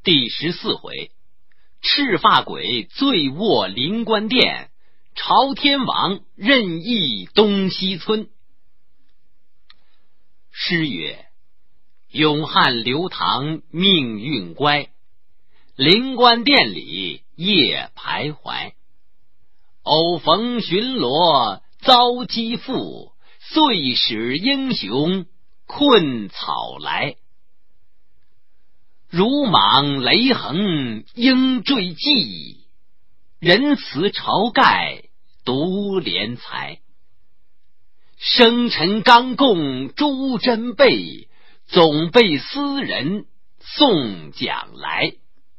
第14回，赤发鬼醉卧灵官殿，朝天王任意东西村。诗曰：永汉刘唐命运乖，灵官殿里夜徘徊。偶逢巡逻遭击负，遂使英雄困草来。如莽雷横应坠迹，仁慈晁盖独怜才。生辰刚供朱珍贝，总被私人送奖来。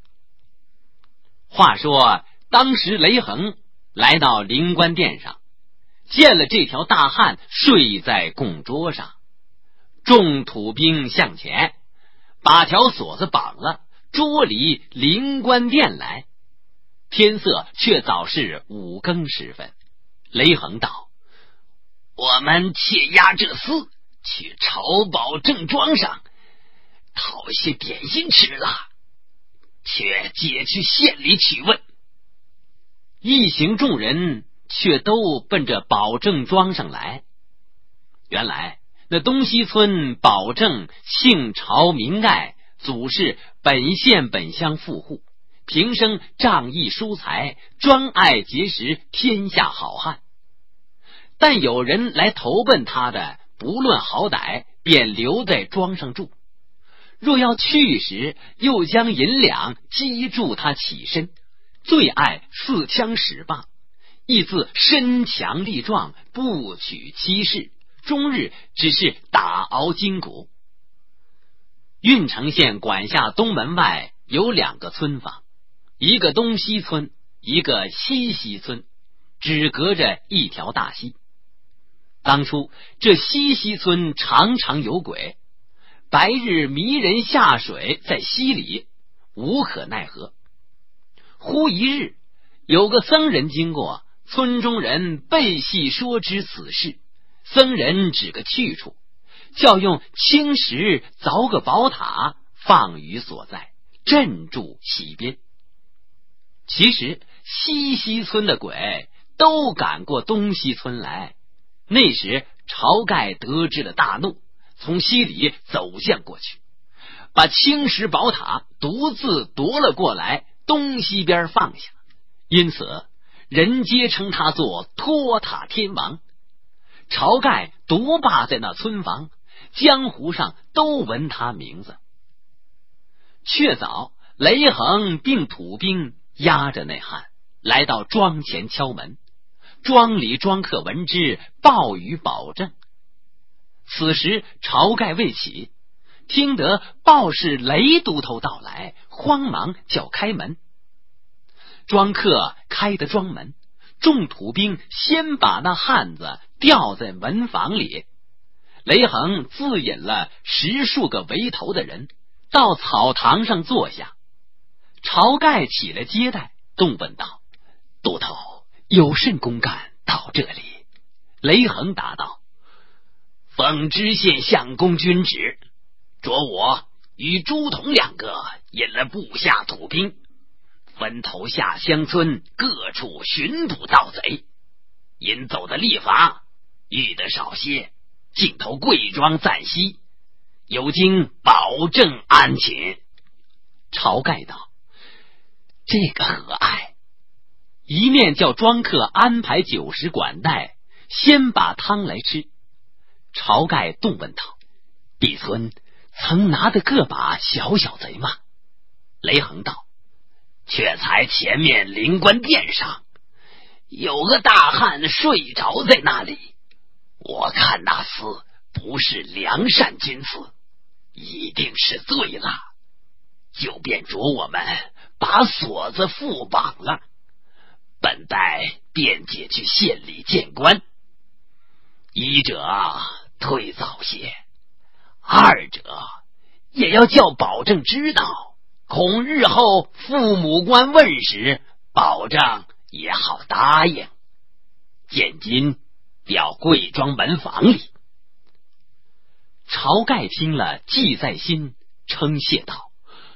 话说当时雷横来到灵官殿上，见了这条大汉睡在供桌上，众土兵向前把条锁子绑了，捉离灵官殿来。天色却早是5更时分。雷横道：我们且押这厮去朝保正庄上讨些点心吃了，却解去县里取问。一行众人却都奔着保正庄上来。原来那东西村保正姓朝名爱，祖是本县本乡富户，平生仗义疏财，专爱结识天下好汉。但有人来投奔他的，不论好歹，便留在庄上住。若要去时，又将银两击住他起身，最爱刺枪使棒，亦自身强力壮，不取妻室，终日只是打熬筋骨。郓城县管辖东门外有2个村坊，一个东西村，一个西西村，只隔着一条大溪。当初这西西村常常有鬼，白日迷人下水，在溪里无可奈何。忽一日，有个僧人经过，村中人背细说知此事。僧人指个去处，叫用青石凿个宝塔，放于所在，镇住溪边。其实西西村的鬼都赶过东西村来。那时晁盖得知了大怒，从溪里走向过去，把青石宝塔独自夺了过来，东西边放下。因此人皆称他做托塔天王。晁盖独霸在那村房，江湖上都闻他名字。确早，雷横并土兵押着那汉来到庄前敲门，庄里庄客闻之，报与保正。此时晁盖未起，听得报是雷都头到来，慌忙叫开门。庄客开的庄门，众土兵先把那汉子吊在门房里。雷横自引了10数个围头的人到草堂上坐下。晁盖起来接待，动问道：都头有甚公干到这里？雷横答道：奉知县相公君旨，着我与朱仝2个引了部下土兵，分头下乡村各处寻捕盗贼，因走的力乏，遇得少些，径投贵庄暂息，有经保正安寝。晁盖道：这个和蔼。一面叫庄客安排酒食管待，先把汤来吃。晁盖动问道：彼村曾拿得个把小小贼吗？雷横道：却才前面灵官殿上有个大汉睡着在那里，我看那厮不是良善君子，一定是醉了，就便着我们把锁子缚绑了，本待便解去县里见官。一者退早些，二者也要叫保正知道，恐日后父母官问时，保证也好答应。现今调贵庄门房里。晁盖听了记在心，称谢道：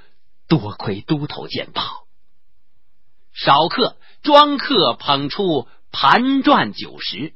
多亏都头见报。少客庄客捧出盘转90。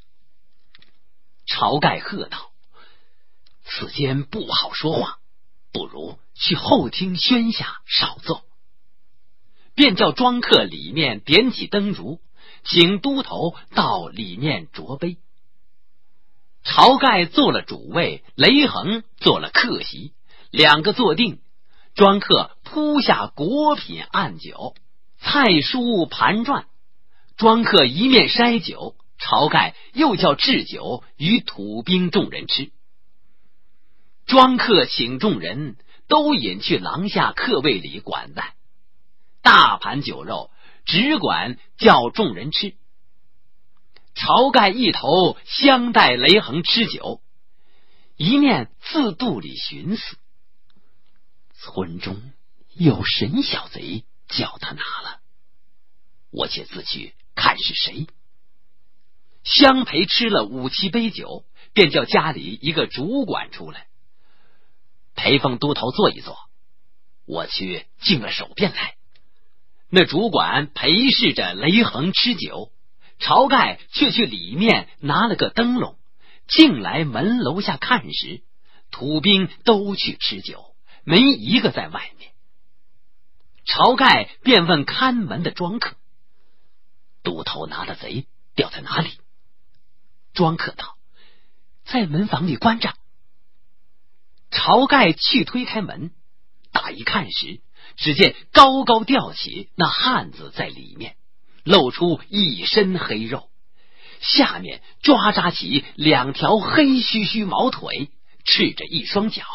晁盖喝道：此间不好说话，不如去后厅轩下少奏。便叫庄客里面点起灯烛，请都头到里面酌杯。晁盖做了主位，雷横做了客席，两个坐定，庄客铺下果品案酒，菜蔬盘转，庄客一面筛酒，晁盖又叫置酒与土兵众人吃。庄客请众人都引去廊下客位里管待，大盘酒肉只管叫众人吃。晁盖一头相待雷横吃酒，一面自肚里寻思：村中有神小贼叫他拿了，我且自去看是谁。相陪吃了5、7杯酒，便叫家里一个主管出来，陪奉都头坐一坐，我去敬了手便来。那主管陪侍着雷横吃酒，晁盖却去里面拿了个灯笼，进来门楼下看时，土兵都去吃酒，没一个在外面。晁盖便问看门的庄客：都头拿的贼掉在哪里？庄客道：在门房里关着。晁盖去推开门，打一看时，只见高高吊起那汉子在里面，露出一身黑肉，下面抓扎起2条黑须须毛腿，赤着一双脚。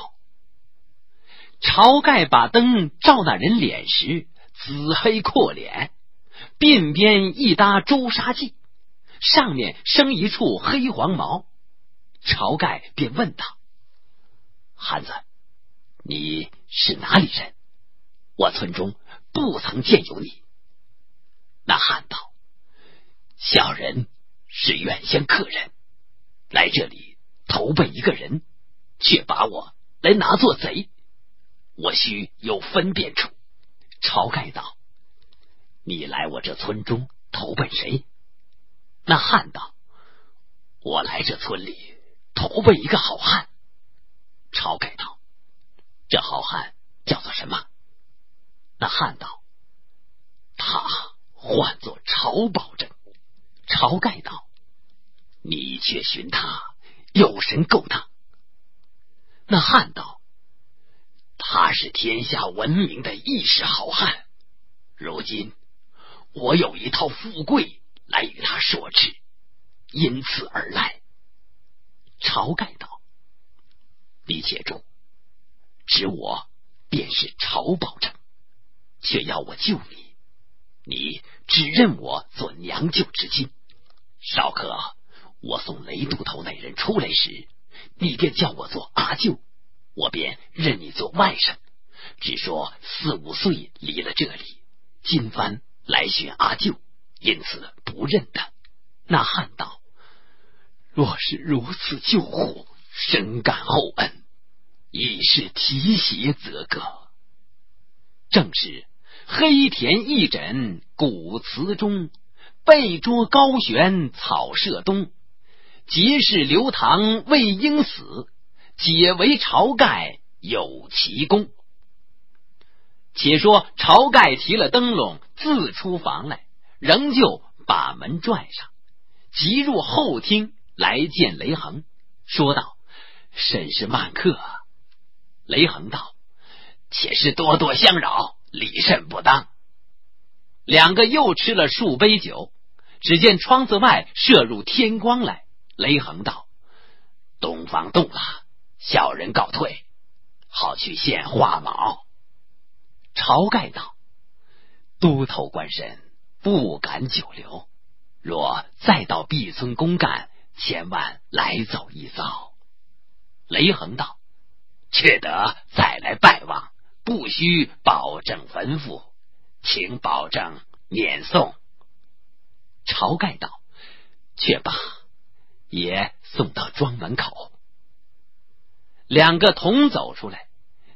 晁盖把灯照那人脸时，紫黑阔脸，鬓边一搭朱砂髻，上面生一处黑黄毛。晁盖便问道：汉子，你是哪里人？我村中不曾见有你。那汉道：小人是远乡客人，来这里投奔一个人，却把我来拿作贼，我须有分辨处。晁盖道：你来我这村中投奔谁？那汉道：我来这村里投奔一个好汉。晁盖道：这好汉叫做什么？那汉道：他唤作晁保正。晁盖道：你却寻他有神够当。那汉道：他是天下闻名的义士好汉，如今我有一套富贵来与他说吃，因此而来。晁盖道：你且住，指我便是晁保正，却要我救你，你只认我做娘舅之亲。少可我送雷都头那人出来时，你便叫我做阿舅，我便认你做外甥，只说4、5岁离了这里，今番来寻阿舅，因此不认得。那汉道：若是如此救护，深感厚恩，已是提携则个。正是黑田一枕古祠中，背捉高悬草舍东。结是刘唐未应死，解为晁盖有奇功。且说晁盖提了灯笼自出房来，仍旧把门拽上，即入后厅来见雷横，说道：甚是慢客。雷横道：且是多多相扰，礼甚不当。两个又吃了数杯酒，只见窗子外射入天光来。雷横道：东方动了，小人告退，好去献花卯。晁盖道：都头官身不敢久留，若再到毕村公干，千万来走一遭。雷横道：却得再来拜望，不须保证吩咐，请保证免送。晁盖道：却罢，也送到庄门口。两个同走出来，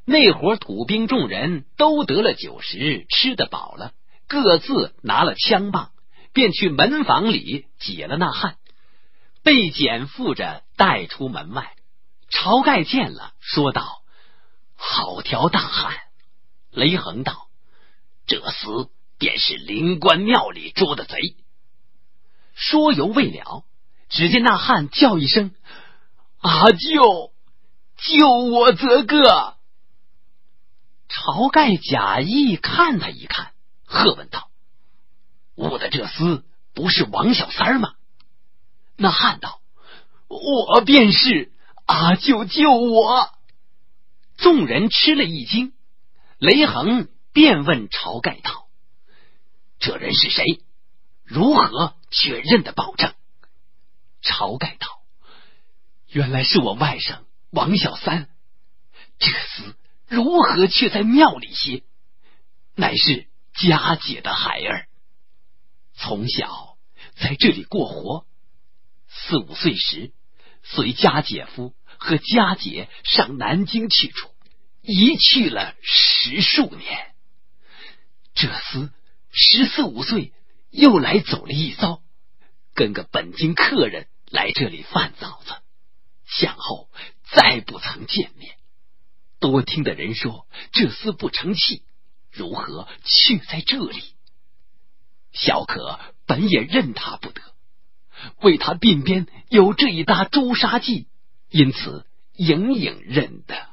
那伙土兵众人都得了酒食，吃得饱了，各自拿了枪棒，便去门房里解了那汉，被简负着带出门外。晁盖见了，说道：好条大汉！雷横道：这厮便是灵官庙里捉的贼。说犹未了，只见那汉叫一声：阿舅，救我则个！晁盖假意看他一看，喝问道：我的这厮不是王小三吗？那汉道：我便是，阿舅救我！众人吃了一惊。雷横便问晁盖道：这人是谁？如何确认的保证？晁盖道：原来是我外甥王小三，这厮如何却在庙里歇？乃是家姐的孩儿，从小在这里过活，4、5岁时随家姐夫和家姐上南京去处，一去了10数年。这厮14、15岁又来走了一遭，跟个本京客人来这里饭枣子，向后再不曾见面。多听的人说这厮不成器，如何去在这里？小可本也认他不得，为他鬓边有这一搭诛杀记，因此隐隐认得。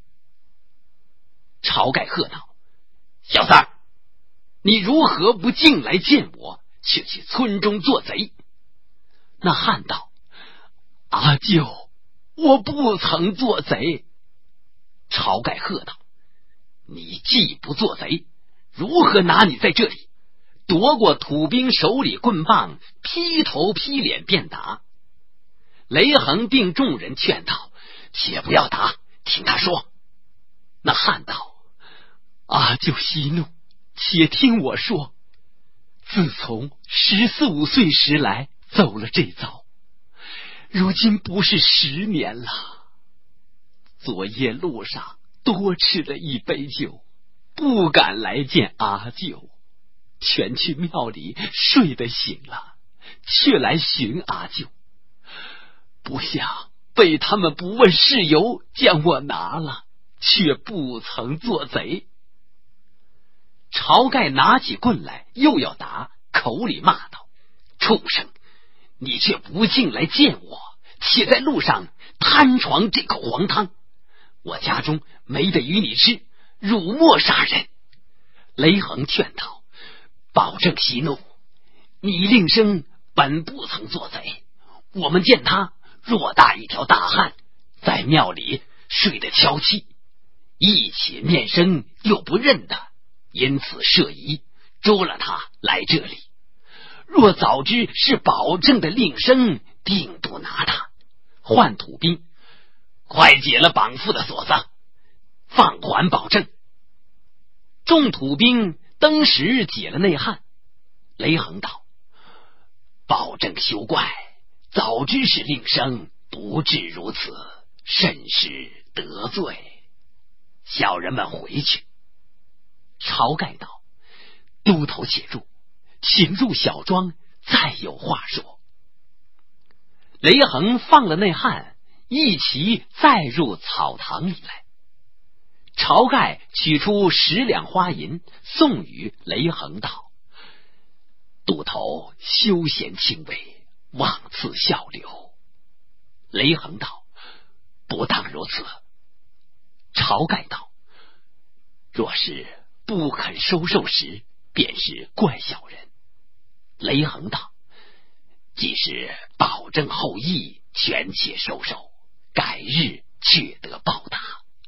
晁盖喝道：小三儿，你如何不进来见我，却去村中做贼？那汉道：阿舅，我不曾做贼。晁盖喝道：你既不做贼，如何拿你在这里？夺过土兵手里棍棒，劈头劈脸便打。雷横并众人劝道：且不要打，听他说。那汉道：阿舅息怒，且听我说。自从14、15岁时来走了这遭，如今不是10年了。昨夜路上多吃了一杯酒，不敢来见阿舅，全去庙里睡得醒了，却来寻阿舅，不想被他们不问事由将我拿了，却不曾做贼。晁盖拿起棍来又要打，口里骂道：畜生，你却不进来见我，且在路上贪闯这口黄汤，我家中没得与你吃，辱没杀人。雷横劝道：保证息怒，你令生本不曾做贼，我们见他偌大一条大汉，在庙里睡得悄憩，一起面生又不认得，因此设疑，捉了他来这里。若早知是保证的令生，定不拿他。换土兵，快解了绑缚的锁子，放还保证。众土兵登时解了内汉。雷横道：保证休怪，早知是令生，不至如此，甚是得罪。小人们回去。晁盖道：都头且住，请入小庄，再有话说。雷横放了内汉，一齐再入草堂里来。晁盖取出10两花银，送与雷横道：都头休闲轻微，妄自效柳。雷横道：不当如此。晁盖道：若是不肯收受时，便是怪小人。雷横道：既是保证后意，全且收受，改日却得报答。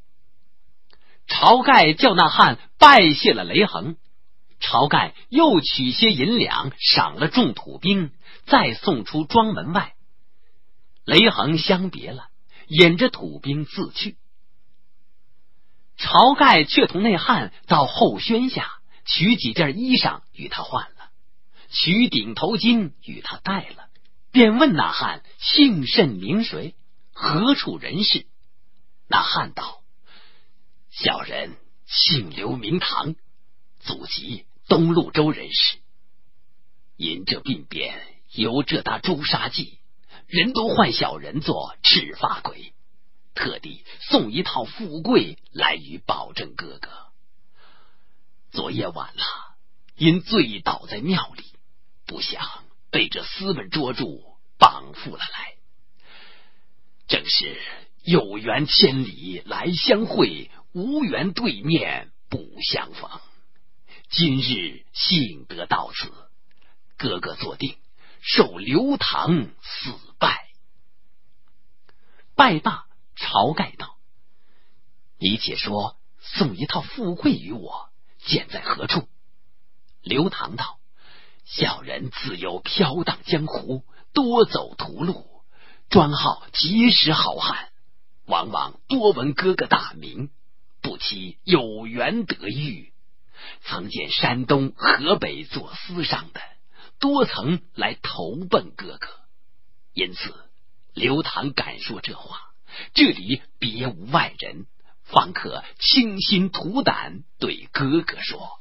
晁盖叫那汉拜谢了雷横。晁盖又取些银两赏了众土兵，再送出庄门外。雷横相别了，引着土兵自去。晁盖却同那汉到后轩下，取几件衣裳与他换了，取顶头巾与他戴了，便问那汉姓甚名谁，何处人士。那汉道： 小人姓刘名堂，祖籍东路州人士。因这病变有这大诛杀计，人都唤小人做赤发鬼，特地送一套富贵来与保证哥哥。昨夜晚了，因醉倒在庙里，不想被这厮们捉住，绑缚了来。正是有缘千里来相会，无缘对面不相逢。今日幸得到此，哥哥坐定，受刘唐死拜。拜罢，晁盖道：你且说送一套富贵与我，见在何处？刘唐道：小人自幼飘荡江湖，多走途路，专好结识好汉，往往多闻哥哥大名，不期有缘得遇。曾见山东河北做司上的多曾来投奔哥哥，因此刘唐敢说这话，这里别无外人，方可倾心吐胆对哥哥说。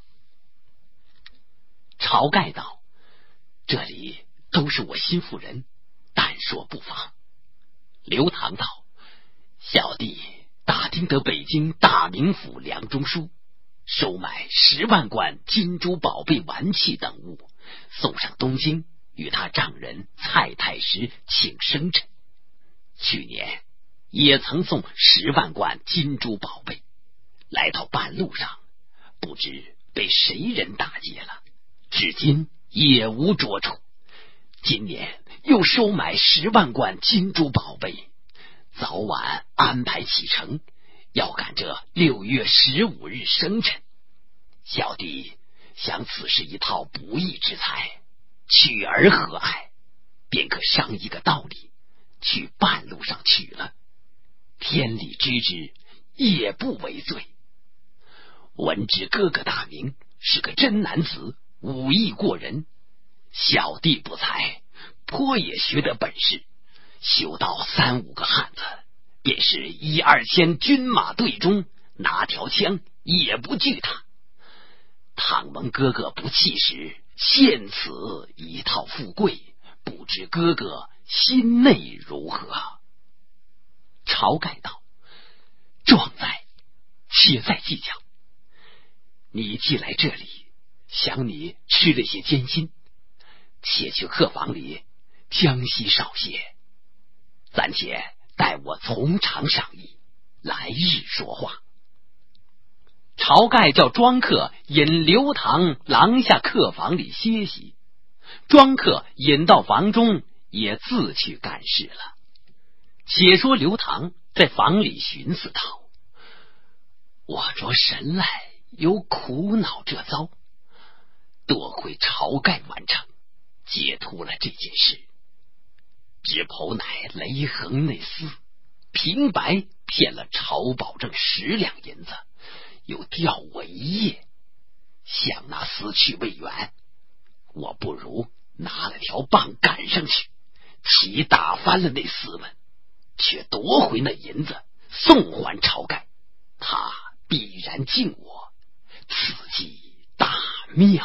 晁盖道：这里都是我心腹人，但说不妨。刘唐道：小弟打听得北京大名府梁中书收买10万贯金珠宝贝玩器等物，送上东京，与他丈人蔡太师请生辰。去年也曾送10万贯金珠宝贝，来到半路上，不知被谁人打劫了，至今也无着处。今年又收买10万贯金珠宝贝，早晚安排启程，要赶这6月15日生辰。小弟想此是一套不义之财，取而何碍？便可商一个道理，去半路上取了，天理知之，也不为罪。闻知哥哥大名，是个真男子，武艺过人，小弟不才，颇也学得本事，修到3、5个汉子，便是1、2千军马队中，拿条枪也不惧他。倘蒙哥哥不弃时，献此一套富贵，不知哥哥心内如何？晁盖道：壮哉，且再计较。你既来这里，想你吃了些艰辛，且去客房里将息少些，暂且待我从长赏议，来日说话。晁盖叫庄客引刘唐廊下客房里歇息，庄客引到房中，也自去干事了。且说刘唐在房里寻思道：我着神来，有苦恼这遭，多亏晁盖完成，解脱了这件事。只剖乃雷横那厮平白骗了晁保正10两银子，又吊我1夜，想那厮去未远，我不如拿了条棒赶上去，齐打翻了那厮们，却夺回那银子送还晁盖，他必然敬我，此计大妙。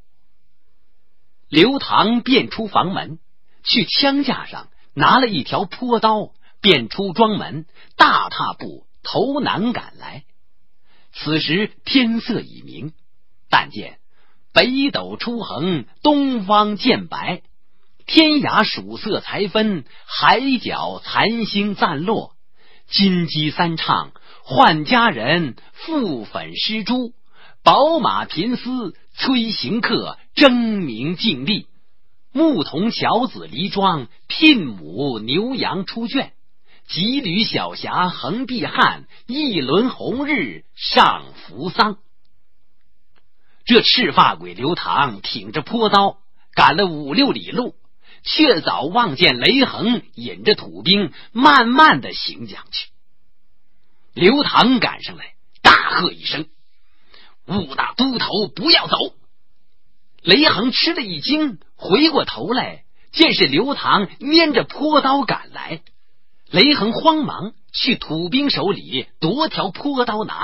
刘唐便出房门，去枪架上拿了一条坡刀，便出庄门，大踏步投南赶来。此时天色已明，但见北斗初横，东方渐白，天涯曙色才分，海角残星暂落。金鸡三唱，换佳人，覆粉施朱，宝马频嘶，催行客，争鸣竞利。牧童樵子离庄，聘母牛羊出圈。几缕小霞横碧汉，一轮红日上扶桑。这赤发鬼刘唐挺着坡刀赶了5、6里路，却早望见雷横引着土兵慢慢的行将去。刘唐赶上来，大喝一声：兀大都头不要走！雷横吃了一惊，回过头来，见是刘唐拈着坡刀赶来。雷横慌忙去土兵手里夺条坡刀拿着，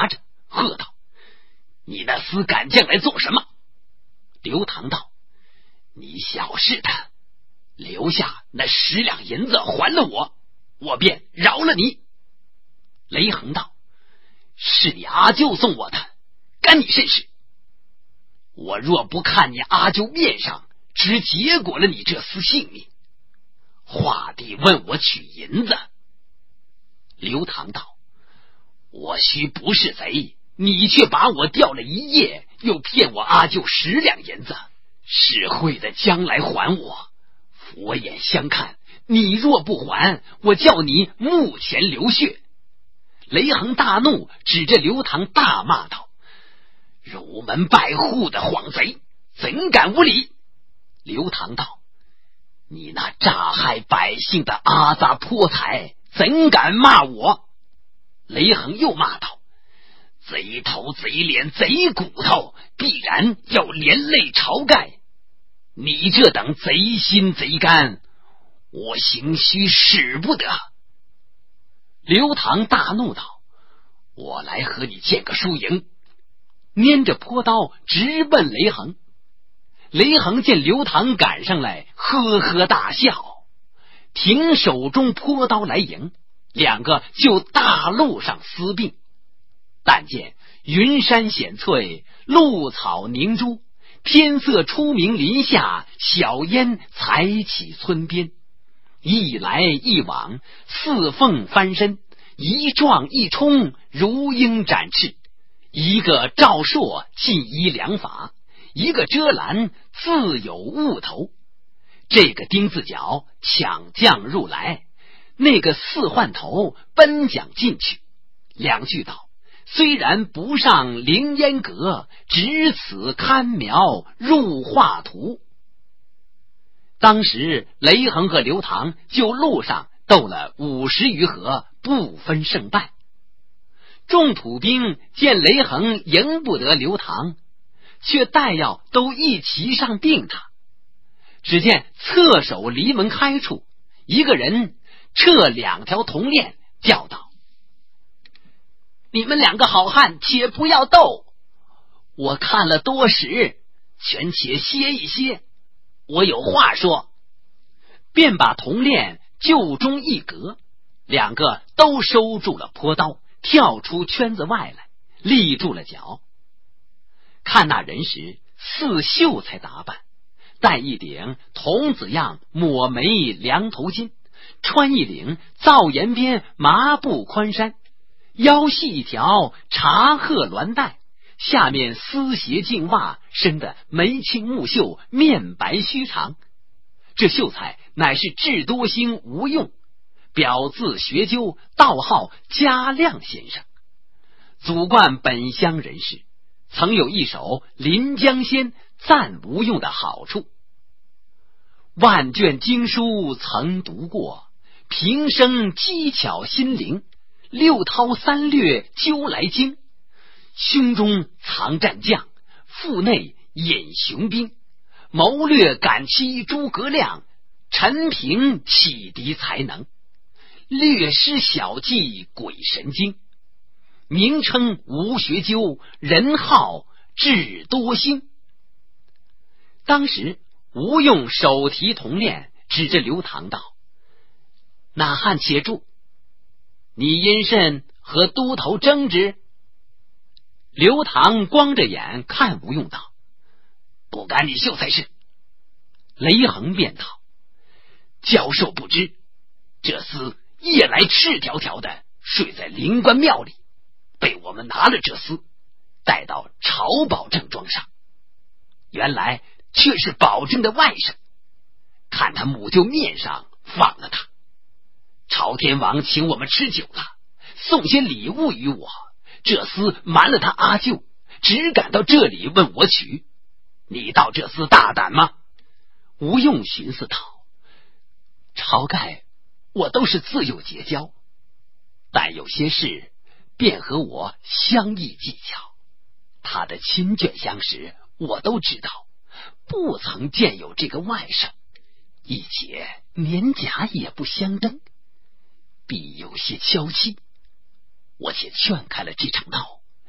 喝道：“你那厮敢将来做什么？”刘唐道：“你小视他，留下那10两银子还了我，我便饶了你。”雷横道：“是你阿舅送我的，干你甚事？我若不看你阿舅面上，只结果了你这厮性命。华帝问我取银子。”刘唐道：“我须不是贼，你却把我吊了一夜，又骗我阿舅10两银子，是会的将来还我。佛眼相看，你若不还，我叫你墓前流血。”雷横大怒，指着刘唐大骂道：“儒门拜户的晃贼，怎敢无礼！”刘唐道：“你那诈害百姓的阿杂泼财，怎敢骂我？”雷横又骂道：“贼头贼脸贼骨头，必然要连累晁盖。你这等贼心贼肝，我行须使不得。”刘唐大怒道：“我来和你见个输赢！”拈着坡刀直奔雷横。雷横见刘唐赶上来，呵呵大笑，停手中坡刀来迎，两个就大路上厮并。但见云山显翠，露草凝珠，天色初明林下，小烟才起村边。一来一往，四凤翻身，一撞一冲，如鹰展翅。一个赵朔尽依良法，一个遮拦自有物头。这个丁字脚抢将入来，那个四换头奔将进去。两句道：“虽然不上凌烟阁，只此堪描入画图。”当时雷横和刘唐就路上斗了50余合，不分胜败。众土兵见雷横赢不得刘唐，却待要都一齐上并他。只见侧手离门开处，一个人掣2条铜链，叫道：“你们2个好汉且不要斗，我看了多时，全且歇一歇，我有话说。”便把铜链就中一格，2个都收住了坡刀，跳出圈子外来，立住了脚。看那人时，似秀才打扮，戴一顶童子样抹眉梁头巾，穿一领皂沿边麻布宽衫，腰系一条茶褐鸾带，下面丝鞋净袜，生得眉清目秀，面白须长。这秀才乃是智多星吴用，表字学究，道号嘉亮先生，祖贯本乡人士，曾有一首《临江仙》赞吴用的好处：“万卷经书曾读过，平生机巧心灵，6韬3略究来精，胸中藏战将，腹内隐雄兵，谋略感欺诸葛亮，陈平启迪才能，略施小计鬼神经，名称吴学究，人号智多星。”当时吴用手提铜链，指着刘唐道：“那汉且住，你因甚和都头争执？”刘唐光着眼看吴用道：“不干你秀才事。”雷横便道：“教授不知，这厮夜来赤条条的睡在灵官庙里，被我们拿了这厮，带到朝保正庄上，原来却是保正的外甥，看他母舅面上放了他。朝天王请我们吃酒了，送些礼物与我，这厮瞒了他阿舅，只赶到这里问我取。你道这厮大胆吗？”吴用寻思道：“晁盖我都是自幼结交，但有些事便和我相异技巧，他的亲眷相识我都知道，不曾见有这个外甥，一且年甲也不相等，必有些娇妻。我且劝开了这场闹，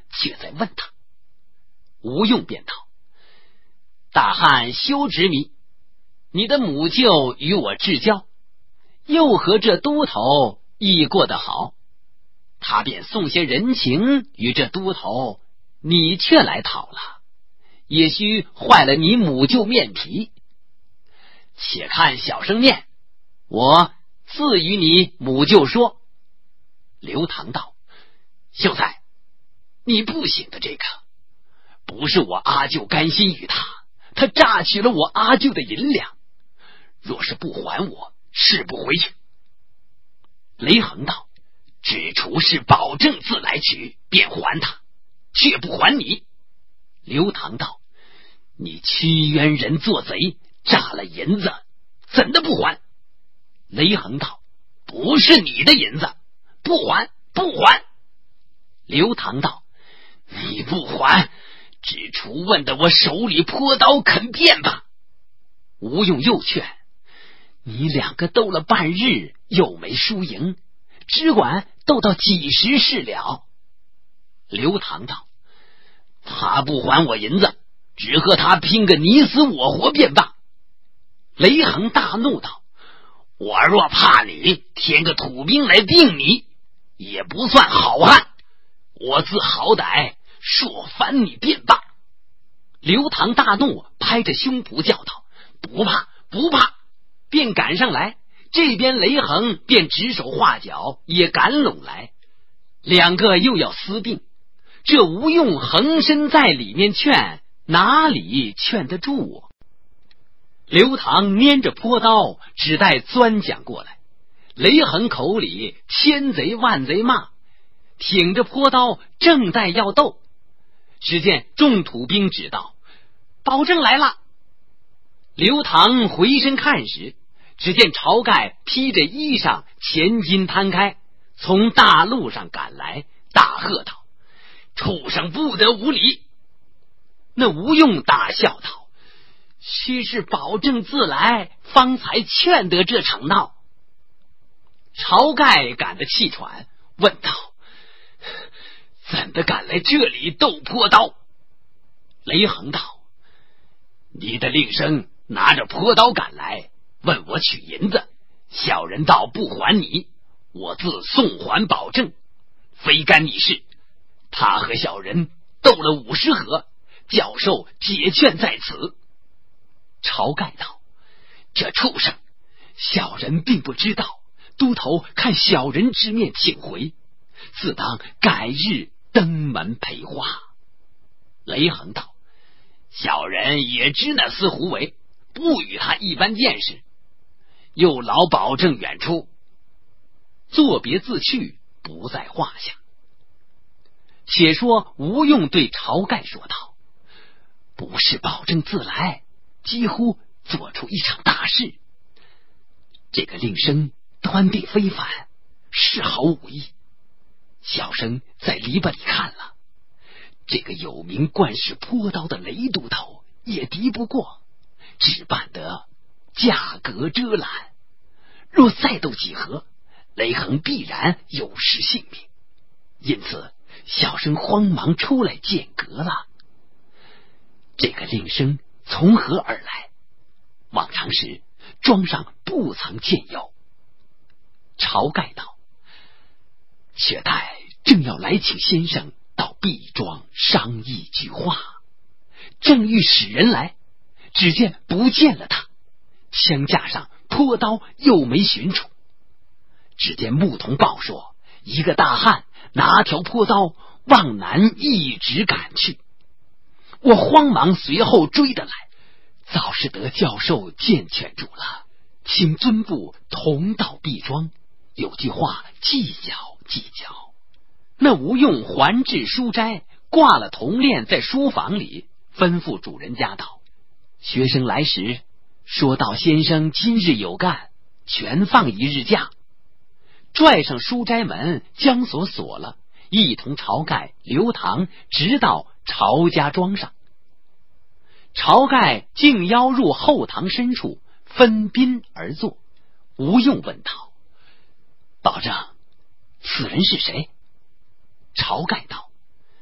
却在问他。吴用便道：大汉休执迷，你的母舅与我至交，又和这都头亦过得好，他便送些人情与这都头，你却来讨了，也须坏了你母舅面皮。且看小生面，我自与你母舅说。刘唐道：秀才，你不醒的这个，不是我阿舅甘心与他，他榨取了我阿舅的银两，若是不还我，誓不回去。雷横道：只除是保证自来取，便还他，却不还你。刘唐道：你屈冤人做贼，诈了银子，怎的不还？雷横道：不是你的银子，不还，不还。刘唐道：你不还，只除问得我手里泼刀肯变吧。吴用又劝：你两个斗了半日，又没输赢，只管斗到几时是了。刘唐道：他不还我银子，只和他拼个你死我活便罢。雷横大怒道：我若怕你，添个土兵来定你，也不算好汉，我自好歹说翻你便罢。刘唐大怒，拍着胸脯叫道：不怕，不怕！便赶上来，这边雷横便指手画脚，也赶拢来，两个又要私定。这吴用横身在里面劝，哪里劝得住我？刘唐拈着泼刀，只待钻将过来。雷横口里千贼万贼骂，挺着泼刀正待要斗，只见众土兵指道：保证来了。刘唐回身看时，只见晁盖披着衣裳，前襟摊开，从大路上赶来，大喝道：畜生不得无礼！那吴用大笑道：须是保证自来，方才劝得这场闹。晁盖赶得气喘，问道：怎的赶来这里斗泼刀？雷横道：你的令生拿着泼刀赶来，问我取银子，小人道不还你，我自送还保证，非干你事。他和小人斗了50合，教授解劝在此。晁盖道：这畜生，小人并不知道，都头看小人之面请回，自当改日登门赔花。雷横道：小人也知那厮胡为，不与他一般见识，又劳保证远出，作别自去，不在话下。且说吴用对晁盖说道：不是保证自来，几乎做出一场大事。这个令生端地非凡，是好武艺。小生在篱笆里看了，这个有名惯使泼刀的雷都头也敌不过，只办得价格遮拦。若再斗几合，雷横必然有失性命，因此小生慌忙出来间隔了。这个令生从何而来？往常时庄上不曾见有。晁盖道：却待正要来请先生到毕庄商议句话，正欲使人来，只见不见了他，枪架上泼刀又没寻处。只见牧童报说，一个大汉拿条泼刀往南一直赶去。我慌忙随后追得来，早是得教授见劝住了，请尊部同到毕庄，有句话计较计较。那吴用还至书斋，挂了铜链在书房里，吩咐主人家道：学生来时说道先生今日有干，全放一日假。拽上书斋门，将锁锁了，一同晁盖、刘唐直到晁家庄上。晁盖竟邀入后堂深处，分宾而坐。吴用问道：保证此人是谁？晁盖道：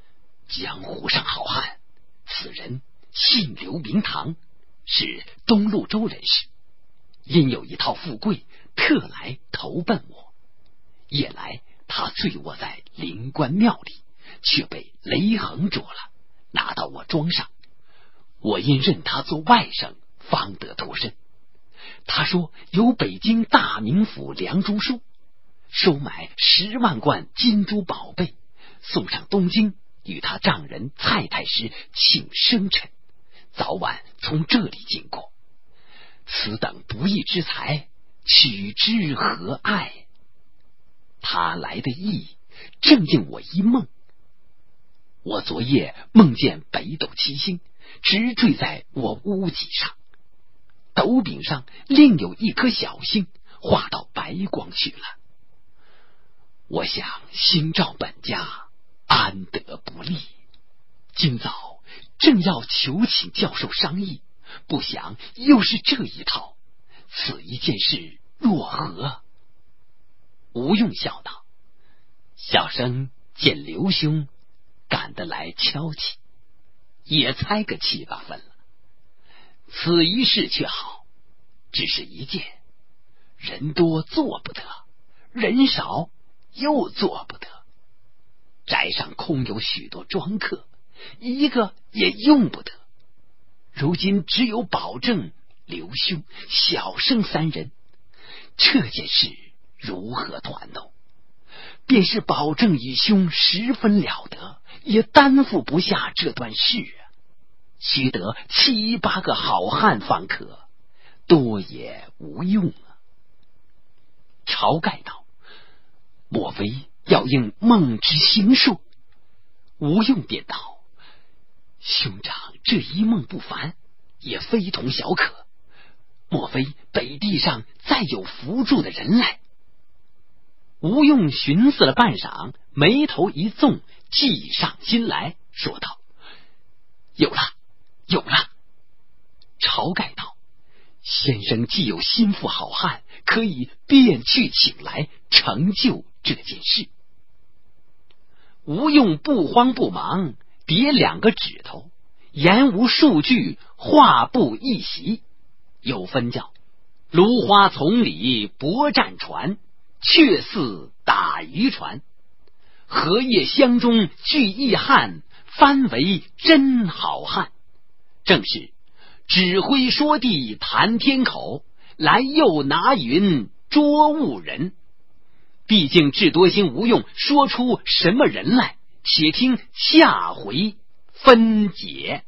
江湖上好汉，此人姓刘名堂，是东路州人士，因有一套富贵，特来投奔我。夜来他醉卧在灵官庙里，却被雷横捉了，拿到我庄上。我因认他做外甥，方得脱身。他说有北京大名府梁中书，收买10万贯金珠宝贝，送上东京，与他丈人蔡太师请生辰，早晚从这里经过。此等不义之财，取之何爱？他来的意，正应我一梦。我昨夜梦见北斗七星直坠在我屋脊上，斗柄上另有一颗小星化到白光去了。我想星照本家，安得不利？今早正要求请教授商议，不想又是这一套，此一件事若何？吴用笑道：小生见刘兄赶得来敲起，也猜个7、8分了。此一事却好，只是一件，人多做不得，人少又做不得。宅上空有许多庄客，一个也用不得。如今只有保证、刘兄、小生3人，这件事如何团弄？便是保证与兄十分了得，也担负不下这段事啊。须得7、8个好汉方可，多也无用啊。晁盖道：莫非要应梦之星数？吴用便道：兄长这一梦不凡，也非同小可。莫非北地上再有扶助的人来？吴用寻思了半晌，眉头一纵，计上心来，说道：有了，有了。晁盖道：先生既有心腹好汉，可以便去请来，成就这件事。吴用不慌不忙，叠2个指头，言无数句，画布一袭，有分教：芦花丛里泊战船，却似打渔船。荷叶乡中聚义汉，翻为真好汉。正是指挥说地谈天口，来又拿云捉误人。毕竟智多星吴用说出什么人来，且听下回分解。